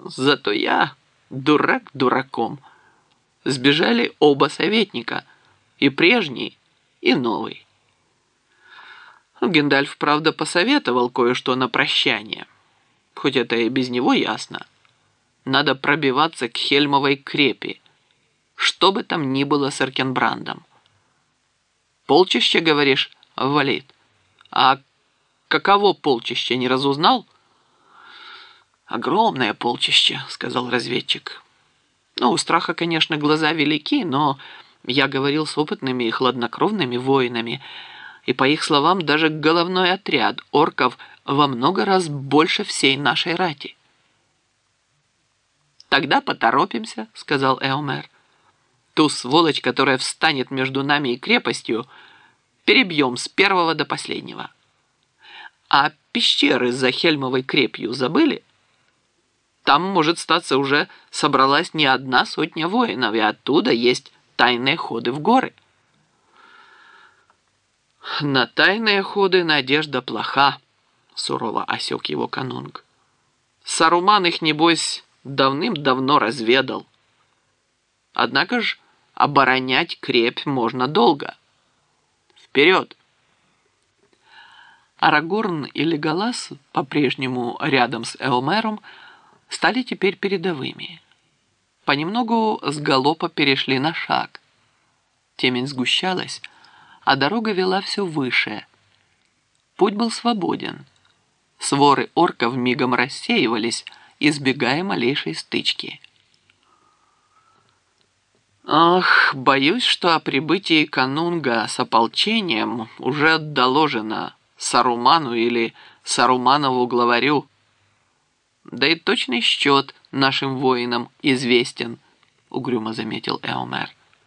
Зато я, дурак дураком, сбежали оба советника, и прежний, и новый. Гендальф, правда, посоветовал кое-что на прощание, хоть это и без него ясно. Надо пробиваться к Хельмовой крепи, что бы там ни было с Эркенбрандом. Полчища, говоришь, валит? А каково полчище, не разузнал? Огромное полчище, сказал разведчик. Ну, у страха, конечно, глаза велики, но я говорил с опытными и хладнокровными воинами, и, по их словам, даже головной отряд орков во много раз больше всей нашей рати. «Тогда поторопимся», — сказал Эомер. «Ту сволочь, которая встанет между нами и крепостью, перебьем с первого до последнего. А пещеры за Хельмовой крепью забыли? Там, может статься, уже собралась не одна сотня воинов, и оттуда есть тайные ходы в горы». «На тайные ходы надежда плоха», — сурово осек его канунг. «Саруман их, небось, давным-давно разведал. Однако ж оборонять крепь можно долго. Вперед!» Арагорн и Леголас, по-прежнему рядом с Эомером, стали теперь передовыми. Понемногу с галопа перешли на шаг. Темень сгущалась, а дорога вела все выше. Путь был свободен. Своры орков мигом рассеивались, избегая малейшей стычки. «Ах, боюсь, что о прибытии канунга с ополчением уже доложено Саруману или Саруманову главарю. Да и точный счет нашим воинам известен», — угрюмо заметил Эомер.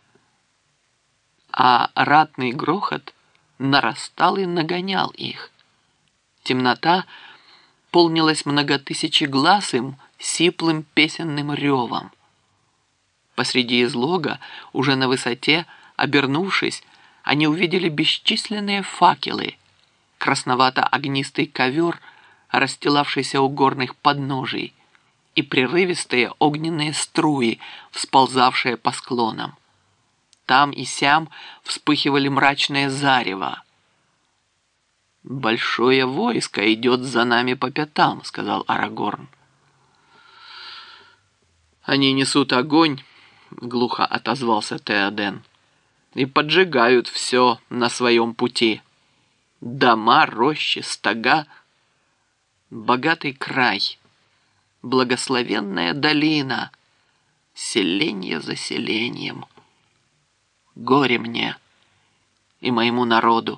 А ратный грохот нарастал и нагонял их. Темнота полнилась многотысячегласым, сиплым песенным ревом. Посреди излога, уже на высоте, обернувшись, они увидели бесчисленные факелы, красновато-огнистый ковер, расстилавшийся у горных подножий, и прерывистые огненные струи, всползавшие по склонам. Там и сям вспыхивали мрачные зарева. «Большое войско идет за нами по пятам», — сказал Арагорн. «Они несут огонь», — глухо отозвался Теоден, «и поджигают все на своем пути. Дома, рощи, стога. Богатый край, благословенная долина, селенье за селеньем. Горе мне и моему народу».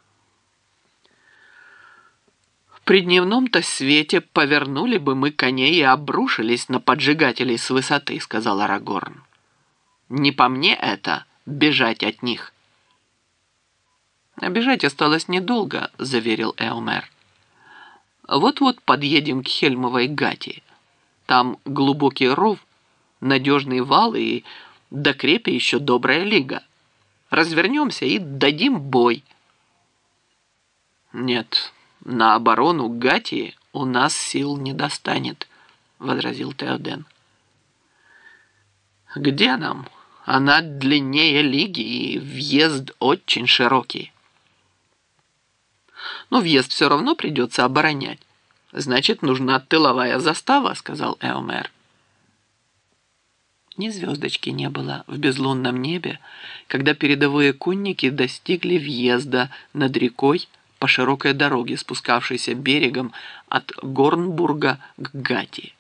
«При дневном-то свете повернули бы мы коней и обрушились на поджигателей с высоты», — сказал Арагорн. «Не по мне это бежать от них». «А бежать осталось недолго», — заверил Эомер. «Вот-вот подъедем к Хельмовой гати. Там глубокий ров, надежный вал и до крепи еще добрая лига. Развернемся и дадим бой». «Нет, на оборону гати у нас сил не достанет», — возразил Теоден. «Где нам? Она длиннее лиги, и въезд очень широкий». «Но въезд все равно придется оборонять. Значит, нужна тыловая застава», — сказал Эомер. Ни звездочки не было в безлунном небе, когда передовые конники достигли въезда над рекой по широкой дороге, спускавшейся берегом от Горнбурга к Гати.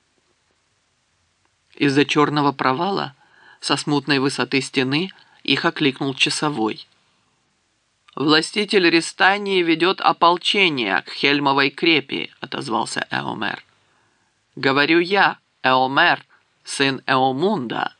Из-за черного провала со смутной высоты стены их окликнул часовой. «Властитель Рестании ведет ополчение к Хельмовой крепи», — отозвался Эомер. «Говорю я, Эомер, сын Эомунда».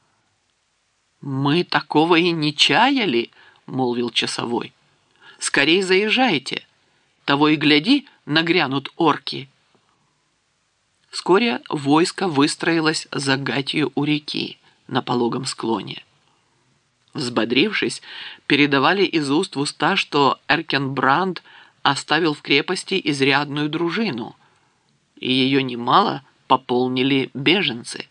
«Мы такого и не чаяли», — молвил часовой. «Скорей заезжайте. Того и гляди, нагрянут орки». Вскоре войско выстроилось за гатью у реки на пологом склоне. Взбодрившись, передавали из уст в уста, что Эркенбранд оставил в крепости изрядную дружину, и ее немало пополнили беженцы.